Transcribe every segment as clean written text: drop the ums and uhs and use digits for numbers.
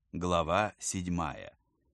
Глава 7.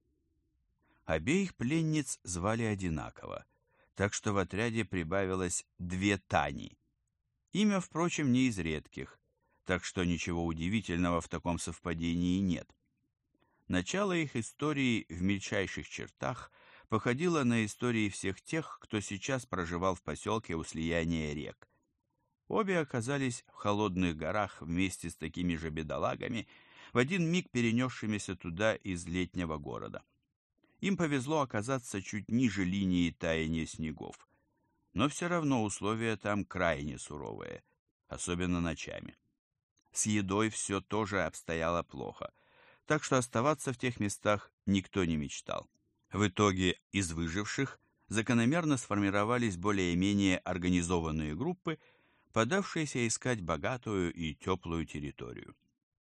Обеих пленниц звали одинаково, так что в отряде прибавилось две Тани. Имя, впрочем, не из редких, так что ничего удивительного в таком совпадении нет. Начало их истории в мельчайших чертах походило на истории всех тех, кто сейчас проживал в поселке у слияния рек. Обе оказались в холодных горах вместе с такими же бедолагами, в один миг перенесшимися туда из летнего города. Им повезло оказаться чуть ниже линии таяния снегов, но все равно условия там крайне суровые, особенно ночами. С едой все тоже обстояло плохо, так что оставаться в тех местах никто не мечтал. В итоге из выживших закономерно сформировались более-менее организованные группы, подавшиеся искать богатую и теплую территорию.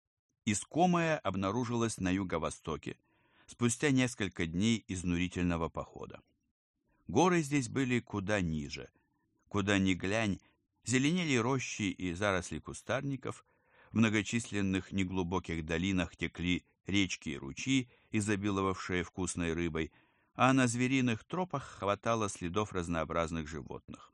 Искомое обнаружилось на юго-востоке, спустя несколько дней изнурительного похода. Горы здесь были куда ниже. Куда ни глянь, зеленели рощи и заросли кустарников, в многочисленных неглубоких долинах текли речки и ручьи, изобиловавшие вкусной рыбой, а на звериных тропах хватало следов разнообразных животных.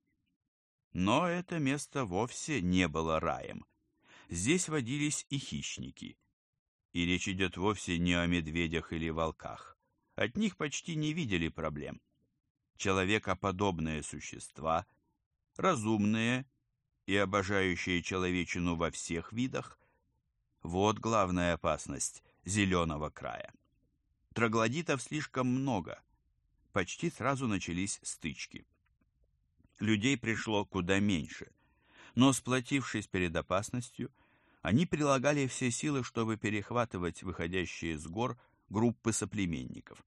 Но это место вовсе не было раем. Здесь водились и хищники. И речь идет вовсе не о медведях или волках. От них почти не видели проблем. Человекоподобные существа, разумные и обожающие человечину во всех видах, вот главная опасность зеленого края. Троглодитов слишком много. Почти сразу начались стычки. Людей пришло куда меньше, но, сплотившись перед опасностью, они прилагали все силы, чтобы перехватывать выходящие с гор группы соплеменников.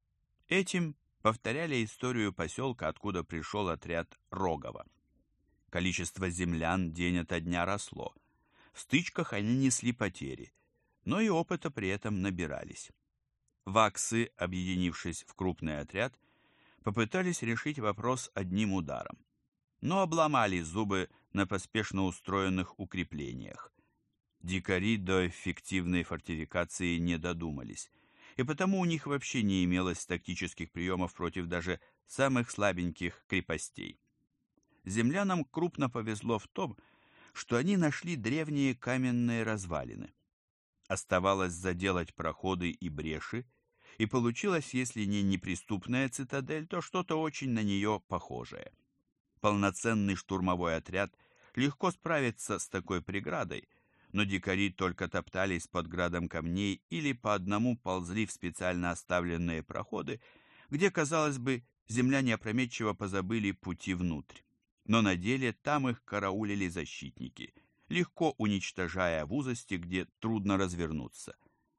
Этим повторяли историю поселка, откуда пришел отряд Рогова. Количество землян день ото дня росло. В стычках они несли потери, но и опыта при этом набирались. Ваксы, объединившись в крупный отряд, попытались решить вопрос одним ударом, но обломали зубы на поспешно устроенных укреплениях. Дикари до эффективной фортификации не додумались, и потому у них вообще не имелось тактических приемов против даже самых слабеньких крепостей. Землянам крупно повезло в том, что они нашли древние каменные развалины. Оставалось заделать проходы и бреши, и получилось, если не неприступная цитадель, то что-то очень на нее похожее. Полноценный штурмовой отряд легко справится с такой преградой, но дикари только топтались под градом камней или по одному ползли в специально оставленные проходы, где, казалось бы, земляне опрометчиво позабыли пути внутрь. Но на деле там их караулили защитники, легко уничтожая в узости, где трудно развернуться.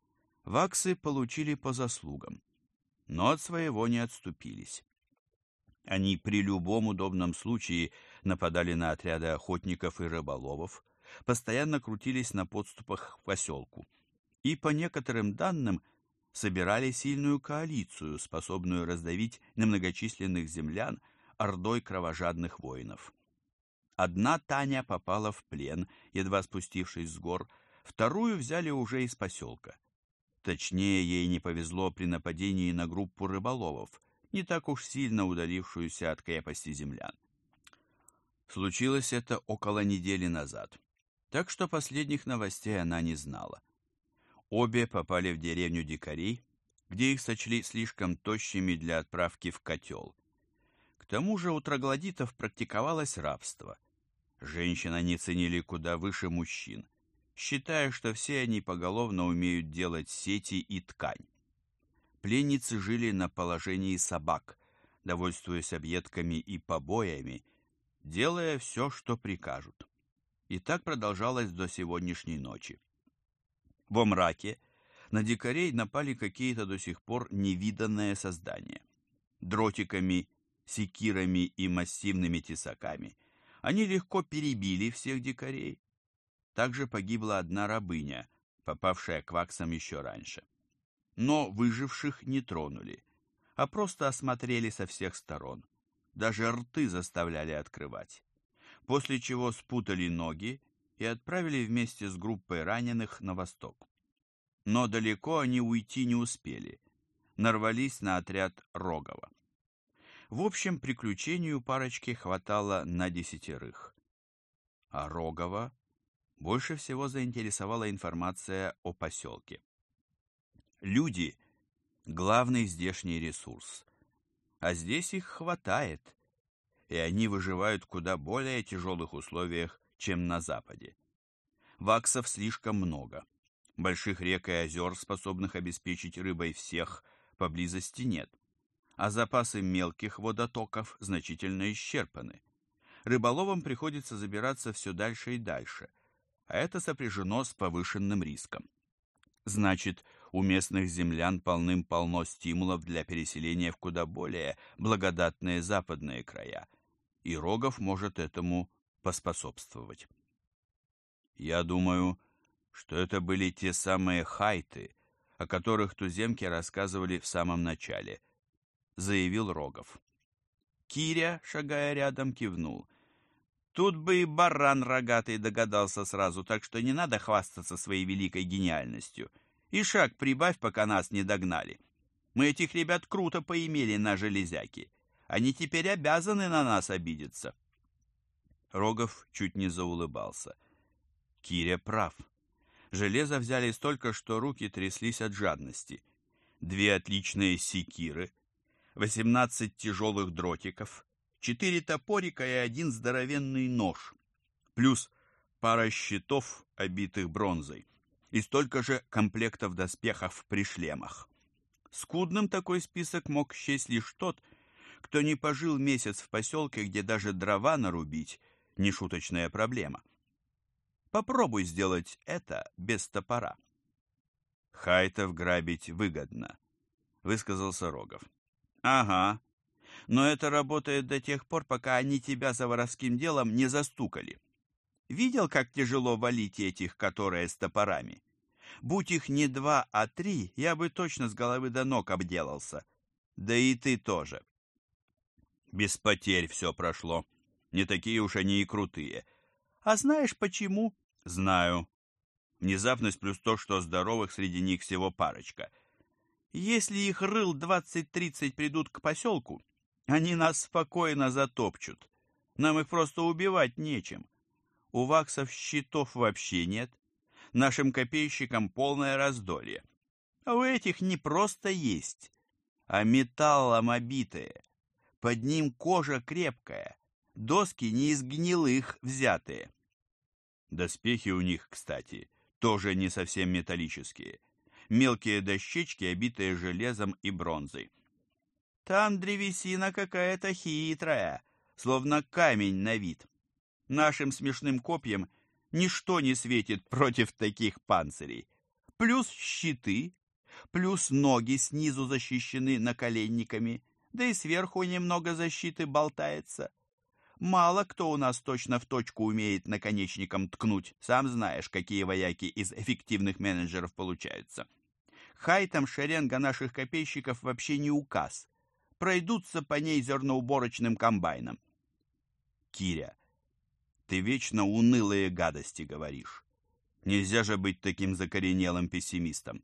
Ваксы получили по заслугам, но от своего не отступились. Они при любом удобном случае нападали на отряды охотников и рыболовов, постоянно крутились на подступах к поселку и, по некоторым данным, собирали сильную коалицию, способную раздавить немногочисленных землян ордой кровожадных воинов. Одна Таня попала в плен, едва спустившись с гор, вторую взяли уже из поселка. Точнее, ей не повезло при нападении на группу рыболовов, не так уж сильно удалившуюся от крепости землян. Случилось это около недели назад, так что последних новостей она не знала. Обе попали в деревню дикарей, где их сочли слишком тощими для отправки в котел. К тому же у троглодитов практиковалось рабство. Женщин они ценили куда выше мужчин, считая, что все они поголовно умеют делать сети и ткань. Пленницы жили на положении собак, довольствуясь объедками и побоями, делая все, что прикажут. И так продолжалось до сегодняшней ночи. Во мраке на дикарей напали какие-то до сих пор невиданные создания. Дротиками, секирами и массивными тесаками они легко перебили всех дикарей. Также погибла одна рабыня, попавшая к ваксам еще раньше. Но выживших не тронули, а просто осмотрели со всех сторон. Даже рты заставляли открывать. После чего спутали ноги и отправили вместе с группой раненых на восток. но далеко они уйти не успели. Нарвались на отряд Рогова. В общем, приключению парочки хватало на 10. А Рогова больше всего заинтересовала информация о поселке. Люди – главный здешний ресурс, а здесь их хватает, и они выживают в куда более тяжелых условиях, чем на Западе. Ваксов слишком много. Больших рек и озер, способных обеспечить рыбой всех, поблизости нет, а запасы мелких водотоков значительно исчерпаны. Рыболовам приходится забираться все дальше и дальше, а это сопряжено с повышенным риском. Значит, у местных землян полным-полно стимулов для переселения в куда более благодатные западные края, и Рогов может этому поспособствовать. Я думаю, что это были те самые хайты, о которых туземки рассказывали в самом начале, заявил Рогов. Киря, шагая рядом, кивнул. Тут бы и баран рогатый догадался сразу, так что не надо хвастаться своей великой гениальностью. И шаг прибавь, пока нас не догнали. Мы этих ребят круто поимели на железяки. Они теперь обязаны на нас обидеться. Рогов чуть не заулыбался. Киря прав. Железо взяли столько, что руки тряслись от жадности. 2 отличные секиры, 18 тяжелых дротиков, 4 топорика и 1 здоровенный нож, плюс пара щитов, обитых бронзой, и столько же комплектов доспехов при шлемах. Скудным такой список мог счесть лишь тот, кто не пожил месяц в поселке, где даже дрова нарубить – нешуточная проблема. Попробуй сделать это без топора. Хайтов грабить выгодно, высказался Рогов. Ага, но это работает до тех пор, пока они тебя за воровским делом не застукали. Видел, как тяжело валить этих, которые с топорами? Будь их не 2, а 3, я бы точно с головы до ног обделался. Да и ты тоже. Без потерь все прошло. Не такие уж они и крутые. А знаешь почему? Знаю. Внезапность плюс то, что здоровых среди них всего парочка. Если их рыл 20-30 придут к поселку, они нас спокойно затопчут. Нам их просто убивать нечем. У ваксов щитов вообще нет. Нашим копейщикам полное раздолье. А у этих не просто есть, а металлом обитые. Под ним кожа крепкая, доски не из гнилых взятые. Доспехи у них, кстати, тоже не совсем металлические. Мелкие дощечки, обитые железом и бронзой. Там древесина какая-то хитрая, словно камень на вид. Нашим смешным копьям ничто не светит против таких панцирей. Плюс щиты, плюс ноги снизу защищены наколенниками, да и сверху немного защиты болтается. Мало кто у нас точно в точку умеет наконечником ткнуть. Сам знаешь, какие вояки из эффективных менеджеров получаются. Хайтам шеренга наших копейщиков вообще не указ. Пройдутся по ней зерноуборочным комбайном. Киря, ты вечно унылые гадости говоришь. Нельзя же быть таким закоренелым пессимистом.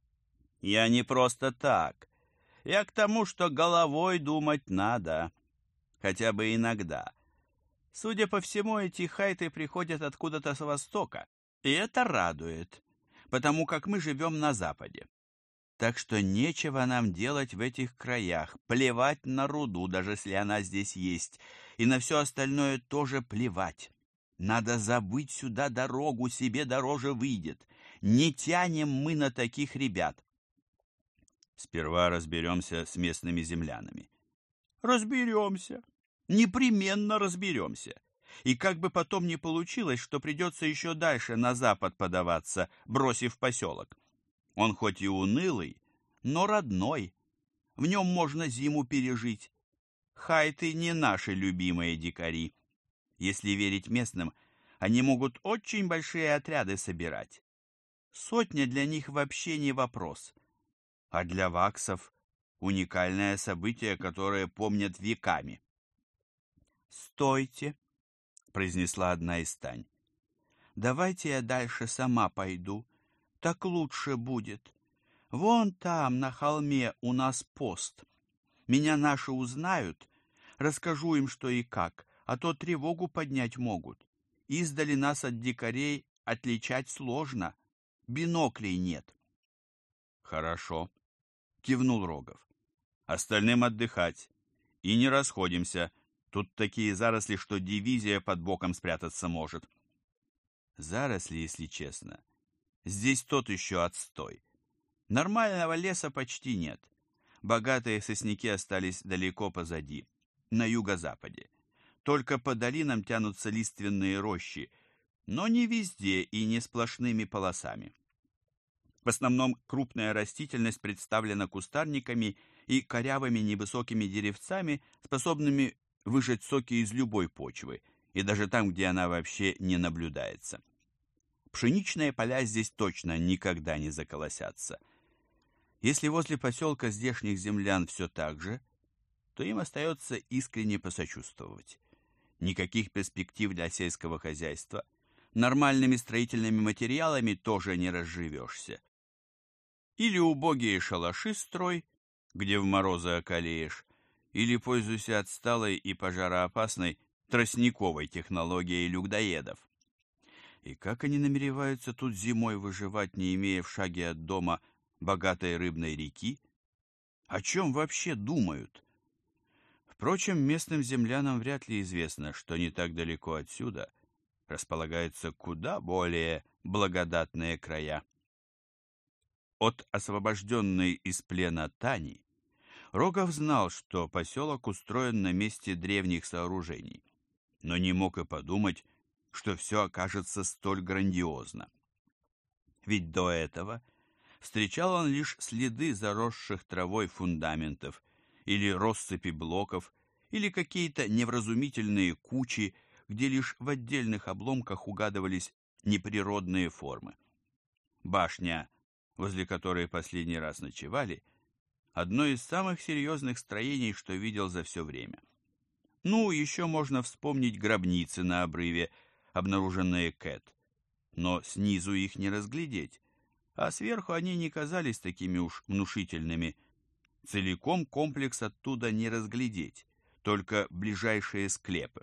Я не просто так. Я к тому, что головой думать надо. Хотя бы иногда. Судя по всему, эти хайты приходят откуда-то с востока, и это радует, потому как мы живем на западе. Так что нечего нам делать в этих краях, плевать на руду, даже если она здесь есть, и на все остальное тоже плевать. Надо забыть сюда дорогу, себе дороже выйдет. Не тянем мы на таких ребят. Сперва разберемся с местными землянами. Разберемся. Непременно разберемся. И как бы потом ни получилось, что придется еще дальше на запад подаваться, бросив поселок. Он хоть и унылый, но родной. В нем можно зиму пережить. Хайты не наши любимые дикари. Если верить местным, они могут очень большие отряды собирать. 100 для них вообще не вопрос. А для ваксов уникальное событие, которое помнят веками. «Стойте!» — произнесла одна из стань. «Давайте я дальше сама пойду. Так лучше будет. Вон там, на холме, у нас пост. Меня наши узнают, расскажу им, что и как, а то тревогу поднять могут. Издали нас от дикарей отличать сложно. Биноклей нет. Хорошо, кивнул Рогов. Остальным отдыхать. И не расходимся. Тут такие заросли, что дивизия под боком спрятаться может. Заросли, если честно. Здесь тот еще отстой. Нормального леса почти нет. Богатые сосняки остались далеко позади, на юго-западе. Только по долинам тянутся лиственные рощи, но не везде и не сплошными полосами. В основном крупная растительность представлена кустарниками и корявыми невысокими деревцами, способными выжать соки из любой почвы, и даже там, где она вообще не наблюдается. Пшеничные поля здесь точно никогда не заколосятся. Если возле поселка здешних землян все так же, то им остается искренне посочувствовать. Никаких перспектив для сельского хозяйства. Нормальными строительными материалами тоже не разживешься. Или убогие шалаши строй, где в морозы околеешь, или пользуйся отсталой и пожароопасной тростниковой технологией людоедов. И как они намереваются тут зимой выживать, не имея в шаге от дома богатой рыбной реки? О чем вообще думают? Впрочем, местным землянам вряд ли известно, что не так далеко отсюда располагаются куда более благодатные края. От освобожденной из плена Тани Рогов знал, что поселок устроен на месте древних сооружений, но не мог и подумать, что все окажется столь грандиозно. Ведь до этого встречал он лишь следы заросших травой фундаментов или россыпи блоков, или какие-то невразумительные кучи, где лишь в отдельных обломках угадывались неприродные формы. Башня, возле которой последний раз ночевали, одно из самых серьезных строений, что видел за все время. Ну, еще можно вспомнить гробницы на обрыве, обнаруженные Кэт, но снизу их не разглядеть, а сверху они не казались такими уж внушительными. Целиком комплекс оттуда не разглядеть, только ближайшие склепы.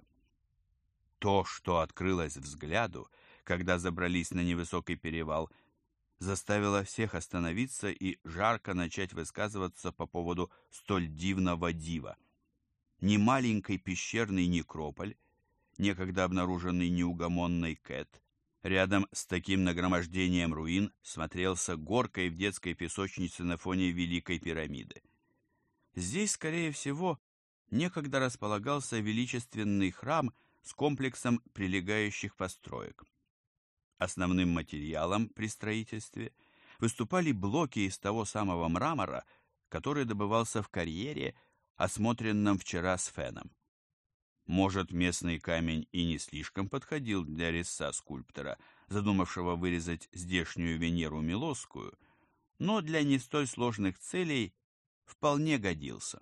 То, что открылось взгляду, когда забрались на невысокий перевал, заставило всех остановиться и жарко начать высказываться по поводу столь дивного дива. Немаленький пещерный некрополь, некогда обнаруженный неугомонной Кэт, рядом с таким нагромождением руин смотрелся горкой в детской песочнице на фоне Великой пирамиды. Здесь, скорее всего, некогда располагался величественный храм с комплексом прилегающих построек. Основным материалом при строительстве выступали блоки из того самого мрамора, который добывался в карьере, осмотренном вчера с Феном. Может, местный камень и не слишком подходил для резца скульптора, задумавшего вырезать здешнюю Венеру Милосскую, но для не столь сложных целей вполне годился.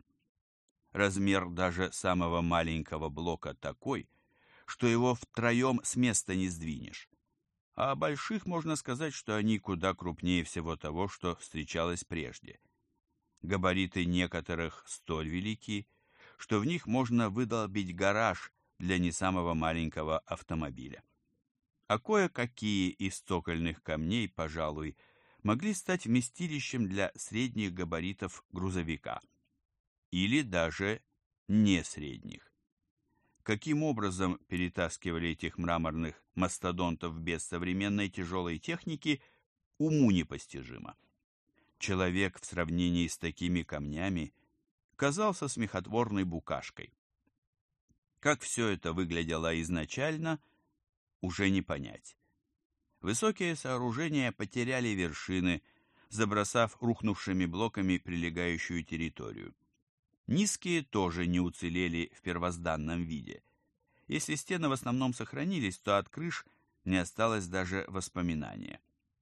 Размер даже самого маленького блока такой, что его втроем с места не сдвинешь. А о больших можно сказать, что они куда крупнее всего того, что встречалось прежде. Габариты некоторых столь велики, что в них можно выдолбить гараж для не самого маленького автомобиля. А кое-какие из цокольных камней, пожалуй, могли стать вместилищем для средних габаритов грузовика. Или даже не средних. Каким образом перетаскивали этих мраморных мастодонтов без современной тяжелой техники, уму непостижимо. Человек в сравнении с такими камнями казался смехотворной букашкой. Как все это выглядело изначально, уже не понять. Высокие сооружения потеряли вершины, забросав рухнувшими блоками прилегающую территорию. Низкие тоже не уцелели в первозданном виде. Если стены в основном сохранились, то от крыш не осталось даже воспоминания.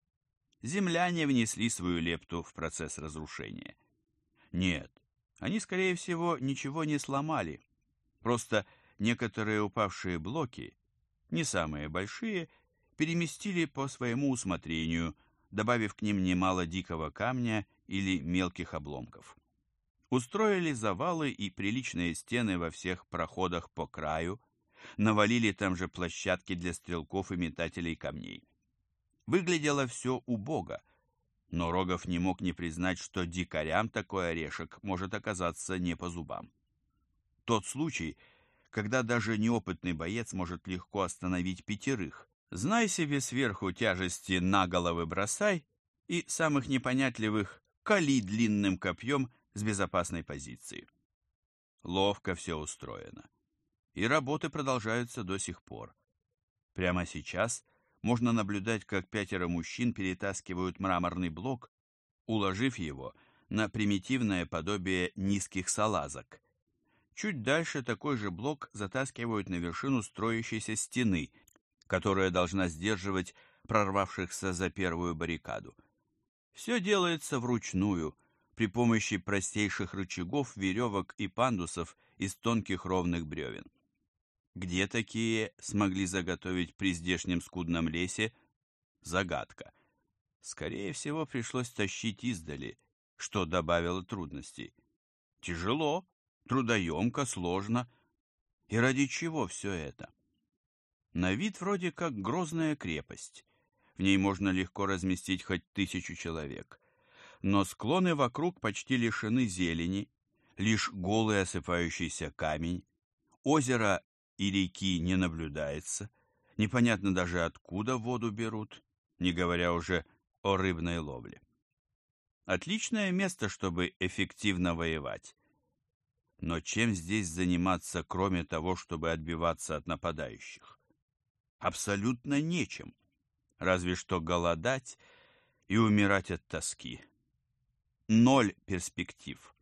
Земляне внесли свою лепту в процесс разрушения. Нет, они, скорее всего, ничего не сломали. Просто некоторые упавшие блоки, не самые большие, переместили по своему усмотрению, добавив к ним немало дикого камня или мелких обломков. Устроили завалы и приличные стены во всех проходах по краю, навалили там же площадки для стрелков и метателей камней. Выглядело все убого, но Рогов не мог не признать, что дикарям такой орешек может оказаться не по зубам. Тот случай, когда даже неопытный боец может легко остановить 5. Знай себе сверху тяжести на головы бросай и самых непонятливых кали длинным копьем с безопасной позиции. Ловко все устроено. И работы продолжаются до сих пор. Прямо сейчас можно наблюдать, как 5 мужчин перетаскивают мраморный блок, уложив его на примитивное подобие низких салазок. Чуть дальше такой же блок затаскивают на вершину строящейся стены, которая должна сдерживать прорвавшихся за первую баррикаду. Все делается вручную, при помощи простейших рычагов, веревок и пандусов из тонких ровных бревен. Где такие смогли заготовить при здешнем скудном лесе – загадка. Скорее всего, пришлось тащить издали, что добавило трудностей. Тяжело, трудоемко, сложно. И ради чего все это? На вид вроде как грозная крепость. В ней можно легко разместить хоть 1000 человек. Но склоны вокруг почти лишены зелени, лишь голый осыпающийся камень, озеро и реки не наблюдается, непонятно даже откуда воду берут, не говоря уже о рыбной ловле. Отличное место, чтобы эффективно воевать. Но чем здесь заниматься, кроме того, чтобы отбиваться от нападающих? Абсолютно нечем, разве что голодать и умирать от тоски. 0 перспектив.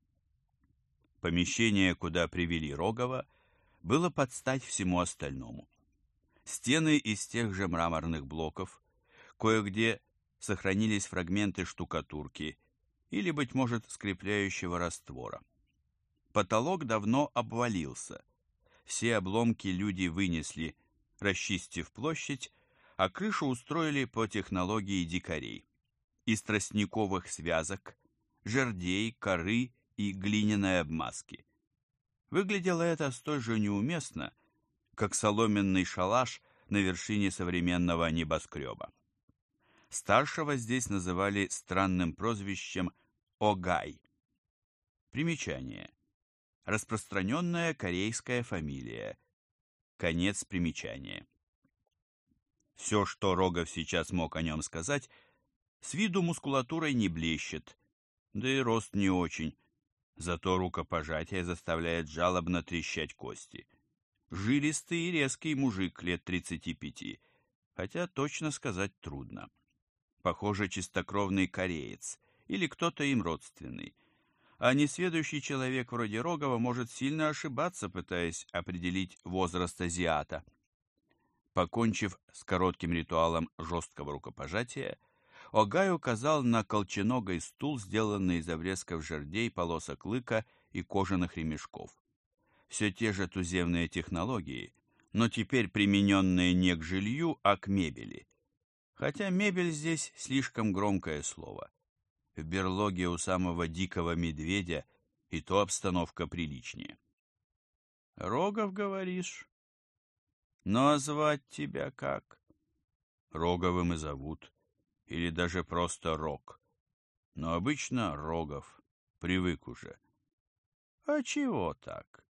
Помещение, куда привели Рогова, было под стать всему остальному. Стены из тех же мраморных блоков, кое-где сохранились фрагменты штукатурки или, быть может, скрепляющего раствора. Потолок давно обвалился. Все обломки люди вынесли, расчистив площадь, а крышу устроили по технологии дикарей. Из тростниковых связок, жердей, коры и глиняной обмазки. Выглядело это столь же неуместно, как соломенный шалаш на вершине современного небоскреба. Старшего здесь называли странным прозвищем Огай. Примечание. Распространенная корейская фамилия. Конец примечания. Все, что Рогов сейчас мог о нем сказать, с виду мускулатурой не блещет, да и рост не очень, зато рукопожатие заставляет жалобно трещать кости. Жилистый и резкий мужик лет 35, хотя точно сказать трудно. Похоже, чистокровный кореец или кто-то им родственный. А несведущий человек вроде Рогова может сильно ошибаться, пытаясь определить возраст азиата. Покончив с коротким ритуалом жесткого рукопожатия, Огай указал на колченогой стул, сделанный из обрезков жердей, полосок лыка и кожаных ремешков. Все те же туземные технологии, но теперь примененные не к жилью, а к мебели. Хотя мебель здесь слишком громкое слово. В берлоге у самого дикого медведя и то обстановка приличнее. «Рогов, говоришь? Ну, а звать тебя как?» Роговым и зовут. Или даже просто Рог. Но обычно Рогов. Привык уже. А чего так?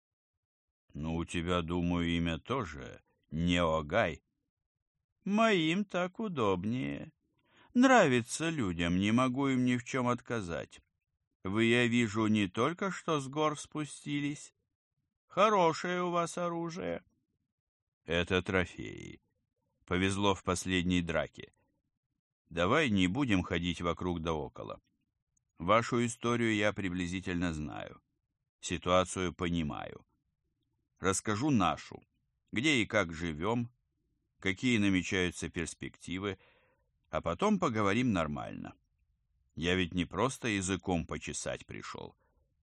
Ну, у тебя, думаю, имя тоже не Огай. Моим так удобнее. Нравится людям, не могу им ни в чем отказать. Вы, я вижу, не только что с гор спустились. Хорошее у вас оружие. Это трофеи. Повезло в последней драке. Давай не будем ходить вокруг да около. Вашу историю я приблизительно знаю. Ситуацию понимаю. Расскажу нашу. Где и как живем, какие намечаются перспективы, а потом поговорим нормально. Я ведь не просто языком почесать пришел.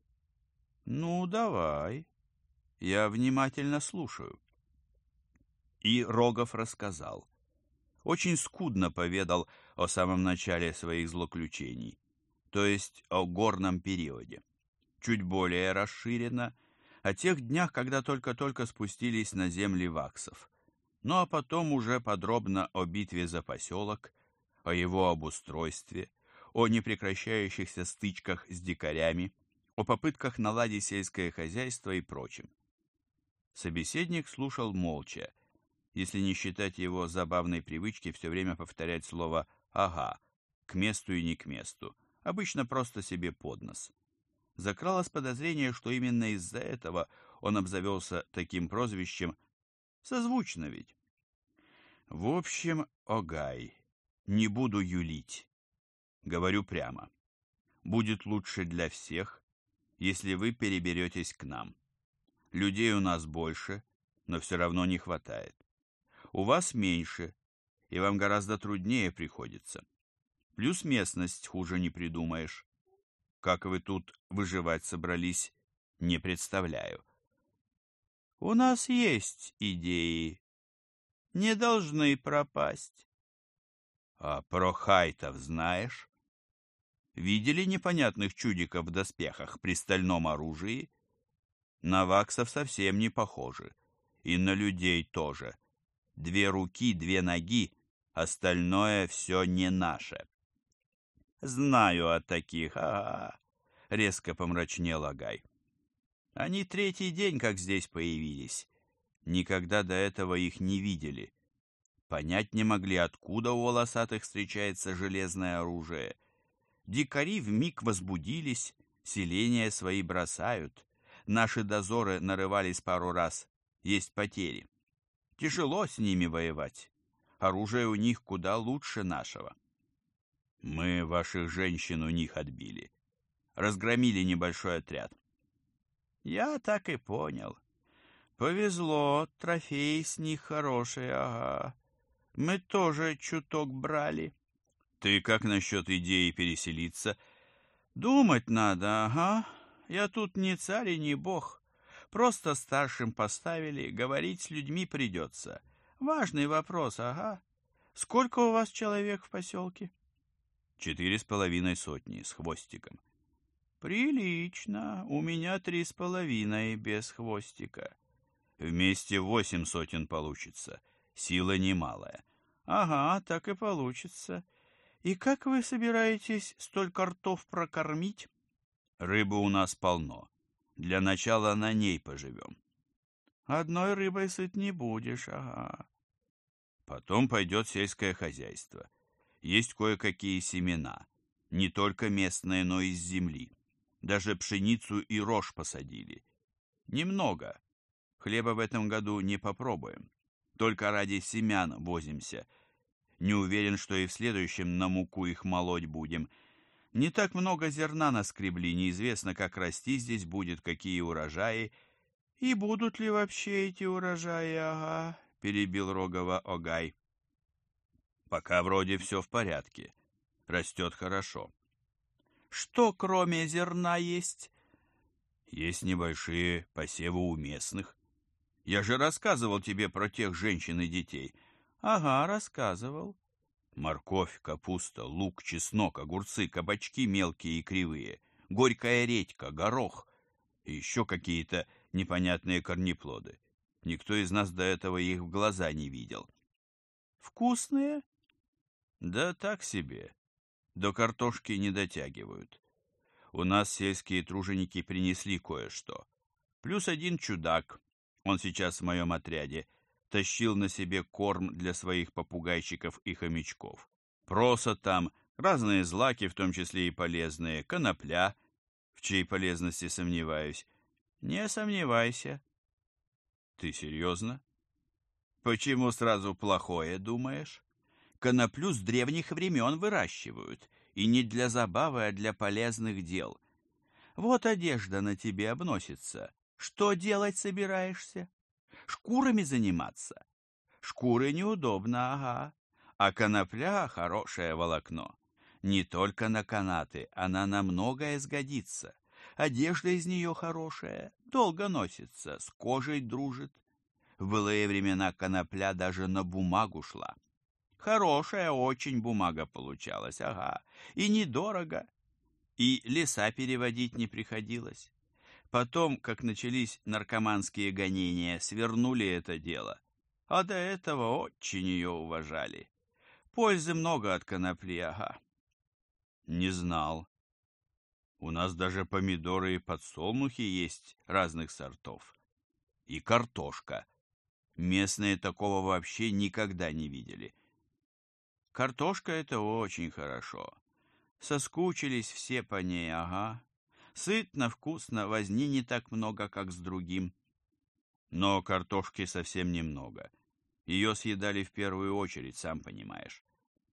Ну, давай. Я внимательно слушаю. И Рогов рассказал. очень скудно поведал о самом начале своих злоключений, то есть о горном периоде. Чуть более расширенно о тех днях, когда только-только спустились на земли ваксов. Ну а потом уже подробно о битве за поселок, о его обустройстве, о непрекращающихся стычках с дикарями, о попытках наладить сельское хозяйство и прочем. Собеседник слушал молча, если не считать его забавной привычки все время повторять слово «ага», к месту и не к месту, обычно просто себе под нос. Закралось подозрение, что именно из-за этого он обзавелся таким прозвищем, созвучно ведь. В общем, Огай, не буду юлить. Говорю прямо. Будет лучше для всех, если вы переберетесь к нам. Людей у нас больше, но все равно не хватает. У вас меньше, и вам гораздо труднее приходится. Плюс местность хуже не придумаешь. Как вы тут выживать собрались, не представляю. У нас есть идеи. Не должны пропасть. А про хайтов знаешь? Видели непонятных чудиков в доспехах при стальном оружии? На ваксов совсем не похожи. И на людей тоже. 2 руки, 2 ноги, остальное все не наше. Знаю о таких, резко помрачнел Агай. Они 3-й день, как здесь появились. Никогда до этого их не видели. Понять не могли, откуда у волосатых встречается железное оружие. Дикари вмиг возбудились, селения свои бросают. Наши дозоры нарывались пару раз, есть потери. Тяжело с ними воевать. Оружие у них куда лучше нашего. Мы ваших женщин у них отбили. Разгромили небольшой отряд. Я так и понял. Повезло, трофеи с них хорошие, ага. Мы тоже чуток брали. Ты как насчет идеи переселиться? Думать надо, ага. Я тут не царь и не бог. Просто старшим поставили, говорить с людьми придется. Важный вопрос, ага. Сколько у вас человек в поселке? 4,5 сотни с хвостиком. Прилично. У меня 3,5 без хвостика. Вместе 8 сотен получится. Сила немалая. Ага, так и получится. И как вы собираетесь столько ртов прокормить? Рыбы у нас полно. Для начала на ней поживем. Одной рыбой сыт не будешь, ага. Потом пойдет сельское хозяйство. Есть кое-какие семена. Не только местные, но и с земли. Даже пшеницу и рожь посадили. Немного. Хлеба в этом году не попробуем. Только ради семян возимся. Не уверен, что и в следующем на муку их молоть будем. Не так много зерна наскребли, неизвестно, как расти здесь будет, какие урожаи. И будут ли вообще эти урожаи, ага, перебил Рогова Огай. Пока вроде все в порядке. Растет хорошо. Что кроме зерна есть? Есть небольшие посевы у местных. Я же рассказывал тебе про тех женщин и детей. Ага, рассказывал. Морковь, капуста, лук, чеснок, огурцы, кабачки мелкие и кривые, горькая редька, горох и еще какие-то непонятные корнеплоды. Никто из нас до этого их в глаза не видел. Вкусные? Да так себе. До картошки не дотягивают. У нас сельские труженики принесли кое-что. Плюс один чудак, он сейчас в моем отряде, тащил на себе корм для своих попугайчиков и хомячков. Проса там, разные злаки, в том числе и полезные, конопля, в чьей полезности сомневаюсь. Не сомневайся. Ты серьезно? Почему сразу плохое думаешь? Коноплю с древних времен выращивают, и не для забавы, а для полезных дел. Вот одежда на тебе обносится. Что делать собираешься? Шкурами заниматься? Шкуры неудобно, ага. А конопля — хорошее волокно. Не только на канаты, она на многое сгодится. Одежда из нее хорошая, долго носится, с кожей дружит. В былые времена конопля даже на бумагу шла. Хорошая очень бумага получалась, ага. И недорого. И леса переводить не приходилось. Потом, как начались наркоманские гонения, свернули это дело. А до этого очень ее уважали. Пользы много от конопли, ага. Не знал. У нас даже помидоры и подсолнухи есть разных сортов. И картошка. Местные такого вообще никогда не видели. Картошка — это очень хорошо. Соскучились все по ней, ага. Сытно, вкусно, возни не так много, как с другим. Но картошки совсем немного. Ее съедали в первую очередь, сам понимаешь.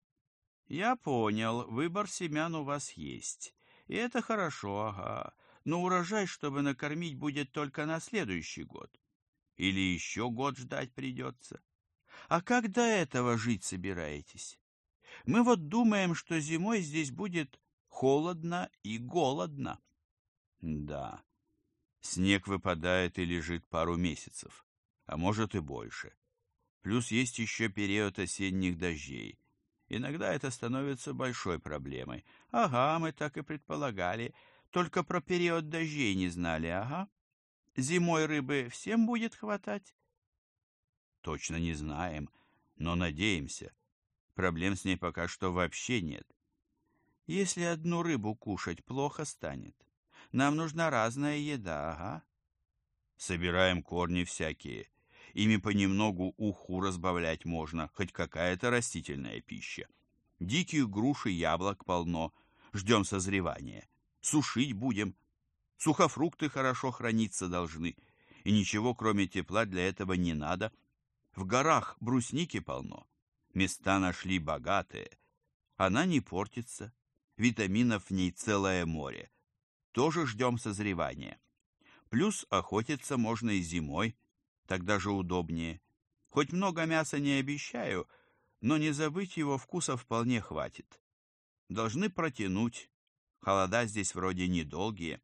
Я понял, выбор семян у вас есть. И это хорошо, ага. Но урожай, чтобы накормить, будет только на следующий год. Или еще год ждать придется. А как до этого жить собираетесь? Мы вот думаем, что зимой здесь будет холодно и голодно. Да, снег выпадает и лежит пару месяцев, а может и больше. Плюс есть еще период осенних дождей. Иногда это становится большой проблемой. Ага, мы так и предполагали. Только про период дождей не знали, ага. Зимой рыбы всем будет хватать? Точно не знаем, но надеемся. Проблем с ней пока что вообще нет. Если одну рыбу кушать, плохо станет. Нам нужна разная еда, ага. Собираем корни всякие. Ими понемногу уху разбавлять можно, хоть какая-то растительная пища. Диких груш и яблок полно. Ждем созревания. Сушить будем. Сухофрукты хорошо храниться должны. И ничего, кроме тепла, для этого не надо. В горах брусники полно. Места нашли богатые. Она не портится. Витаминов в ней целое море. Тоже ждем созревания. Плюс охотиться можно и зимой, тогда же удобнее. Хоть много мяса не обещаю, но не забыть его вкуса вполне хватит. Должны протянуть. Холода здесь вроде недолгие.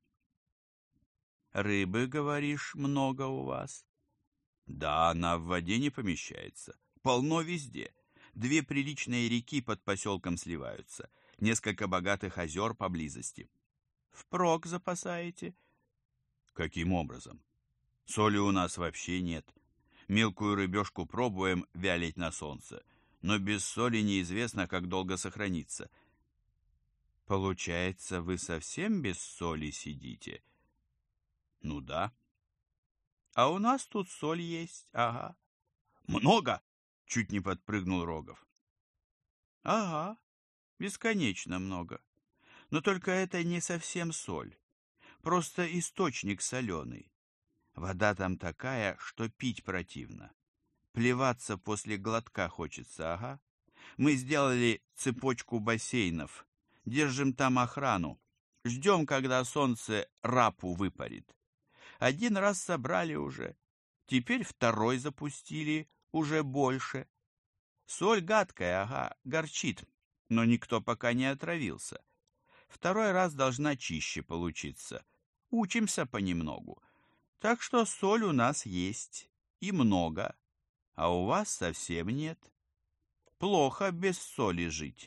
Рыбы, говоришь, много у вас? Да, она в воде не помещается. Полно везде. 2 приличные реки под поселком сливаются. Несколько богатых озер поблизости. Впрок запасаете? Каким образом? Соли у нас вообще нет. Мелкую рыбешку пробуем вялить на солнце, но без соли неизвестно, как долго сохранится. Получается, вы совсем без соли сидите? Ну да. А у нас тут соль есть, ага. Много? Чуть не подпрыгнул Рогов. Ага, бесконечно много. Но только это не совсем соль. Просто источник соленый. Вода там такая, что пить противно. Плеваться после глотка хочется, ага. Мы сделали цепочку бассейнов. Держим там охрану. Ждем, когда солнце рапу выпарит. 1 раз собрали уже. Теперь 2 запустили, уже больше. Соль гадкая, ага, горчит, но никто пока не отравился. 2 раз должна чище получиться. Учимся понемногу. Так что соль у нас есть, и много, а у вас совсем нет. Плохо без соли жить.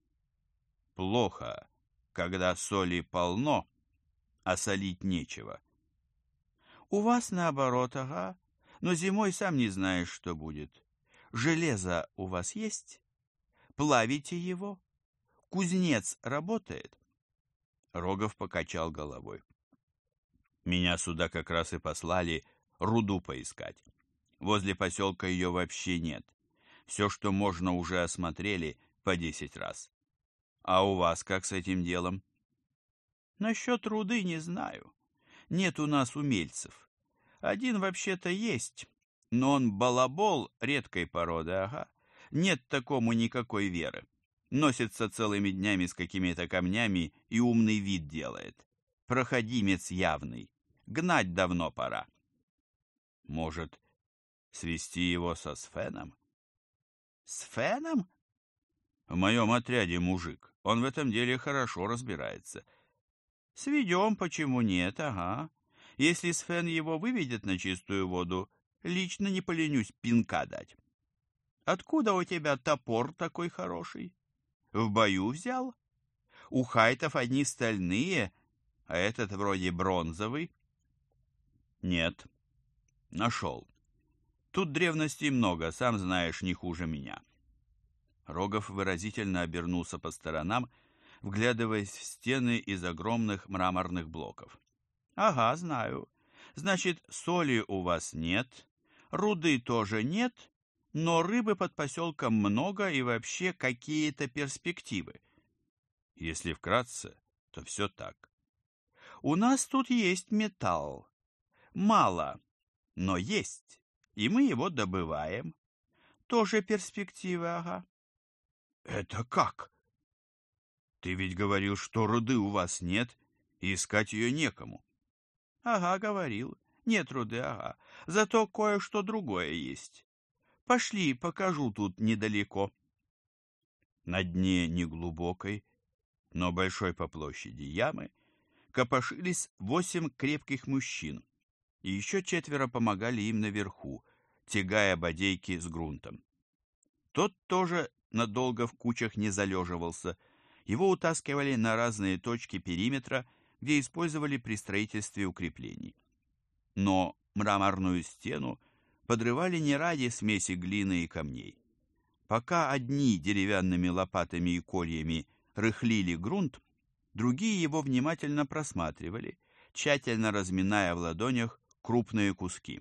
Плохо, когда соли полно, а солить нечего. У вас наоборот, ага, но зимой сам не знаешь, что будет. Железо у вас есть? Плавите его? Кузнец работает? Рогов покачал головой. Меня сюда как раз и послали руду поискать. Возле поселка ее вообще нет. Все, что можно, уже осмотрели по 10 раз. А у вас как с этим делом? Насчет руды не знаю. Нет у нас умельцев. Один вообще-то есть, но он балабол редкой породы, ага. Нет такому никакой веры. Носится целыми днями с какими-то камнями и умный вид делает. Проходимец явный. Гнать давно пора. Может, свести его со Сфеном? С Феном? В моем отряде мужик. Он в этом деле хорошо разбирается. Сведем, почему нет, ага. Если Сфен его выведет на чистую воду, лично не поленюсь пинка дать. Откуда у тебя топор такой хороший? В бою взял? У хайтов одни стальные, а этот вроде бронзовый. Нет, нашел. Тут древностей много, сам знаешь, не хуже меня. Рогов выразительно обернулся по сторонам, вглядываясь в стены из огромных мраморных блоков. Ага, знаю. Значит, соли у вас нет, руды тоже нет, но рыбы под поселком много и вообще какие-то перспективы. Если вкратце, то все так. У нас тут есть металл. Мало, но есть, и мы его добываем. Тоже перспективы, ага. Это как? Ты ведь говорил, что руды у вас нет, и искать ее некому. Ага, говорил. Нет руды, ага. Зато кое-что другое есть. Пошли, покажу тут недалеко. На дне неглубокой, но большой по площади ямы копошились 8 крепких мужчин, и еще 4 помогали им наверху, тягая бодейки с грунтом. Тот тоже надолго в кучах не залеживался, его утаскивали на разные точки периметра, где использовали при строительстве укреплений. Но мраморную стену подрывали не ради смеси глины и камней. Пока одни деревянными лопатами и кольями рыхлили грунт, другие его внимательно просматривали, тщательно разминая в ладонях крупные куски.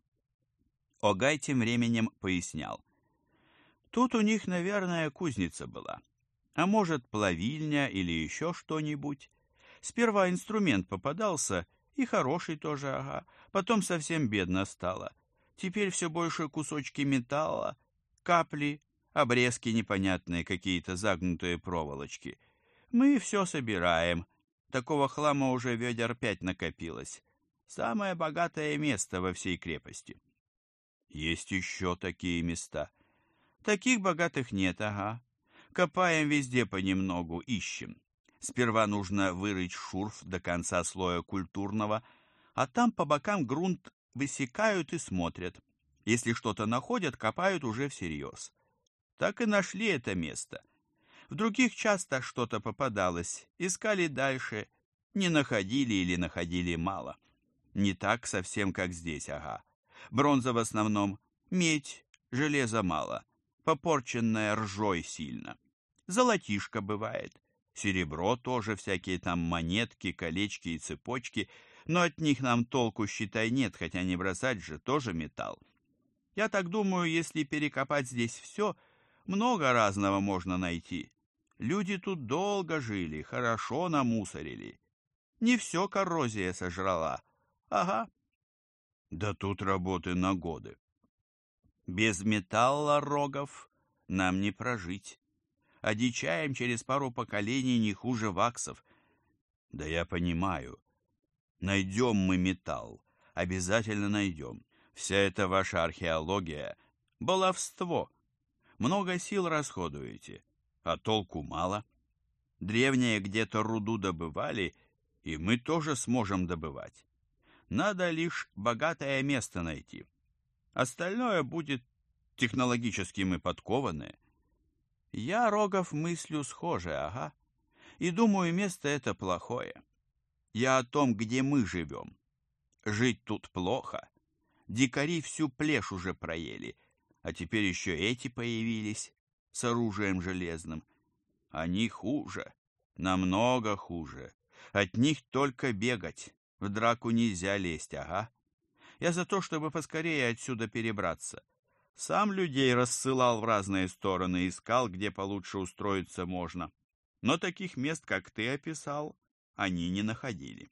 Огай тем временем пояснял. Тут у них, наверное, кузница была, а может, плавильня или еще что-нибудь. Сперва инструмент попадался, и хороший тоже, ага, потом совсем бедно стало. Теперь все больше кусочки металла, капли, обрезки непонятные, какие-то загнутые проволочки. Мы все собираем. Такого хлама уже ведер 5 накопилось. Самое богатое место во всей крепости. Есть еще такие места. Таких богатых нет, ага. Копаем везде понемногу, ищем. Сперва нужно вырыть шурф до конца слоя культурного, а там по бокам грунт высекают и смотрят. Если что-то находят, копают уже всерьез. Так и нашли это место. В других часто что-то попадалось, искали дальше, не находили или находили мало. Не так совсем, как здесь, ага. Бронза в основном, медь, железа мало, попорченная ржой сильно. Золотишко бывает, серебро тоже, всякие там монетки, колечки и цепочки, но от них нам толку, считай, нет, хотя не бросать же, тоже металл. Я так думаю, если перекопать здесь все, много разного можно найти. Люди тут долго жили, хорошо намусорили. Не все коррозия сожрала. Ага. Да тут работы на годы. Без металла, Рогов, нам не прожить. Одичаем через пару поколений не хуже ваксов. Да я понимаю. Найдем мы металл. Обязательно найдем. Вся эта ваша археология — баловство. Много сил расходуете, а толку мало. Древние где-то руду добывали, и мы тоже сможем добывать. Надо лишь богатое место найти. Остальное будет технологически мы подкованные. Я, Рогов, мыслю схоже, ага. И думаю, место это плохое. Я о том, где мы живем. Жить тут плохо. Дикари всю плешь уже проели, а теперь еще эти появились с оружием железным. Они хуже, намного хуже. От них только бегать, в драку нельзя лезть, ага. Я за то, чтобы поскорее отсюда перебраться. Сам людей рассылал в разные стороны, искал, где получше устроиться можно. Но таких мест, как ты описал, они не находили.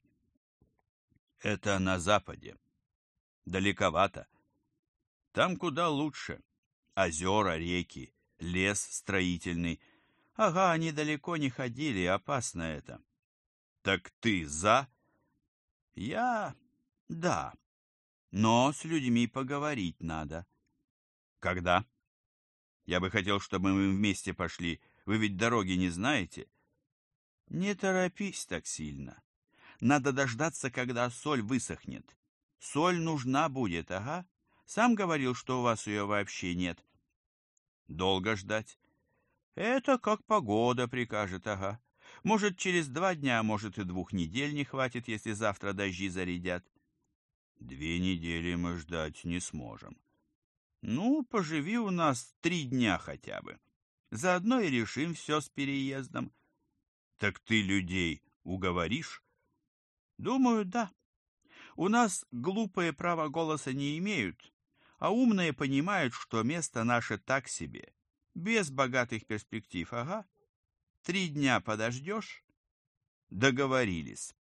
Это на западе. Далековато. Там куда лучше. Озера, реки, лес строительный. Ага, они далеко не ходили, опасно это. Так ты за? Я? Да. Но с людьми поговорить надо. Когда? Я бы хотел, чтобы мы вместе пошли. Вы ведь дороги не знаете? Не торопись так сильно. Надо дождаться, когда соль высохнет. Соль нужна будет, ага. Сам говорил, что у вас ее вообще нет. Долго ждать? Это как погода прикажет, ага. Может, через 2 дня, а может и 2 недель не хватит, если завтра дожди зарядят. 2 недели мы ждать не сможем. Ну, поживи у нас 3 дня хотя бы. Заодно и решим все с переездом. Так ты людей уговоришь? Думаю, да. У нас глупые права голоса не имеют, а умные понимают, что место наше так себе, без богатых перспектив, ага. 3 дня подождешь? Договорились.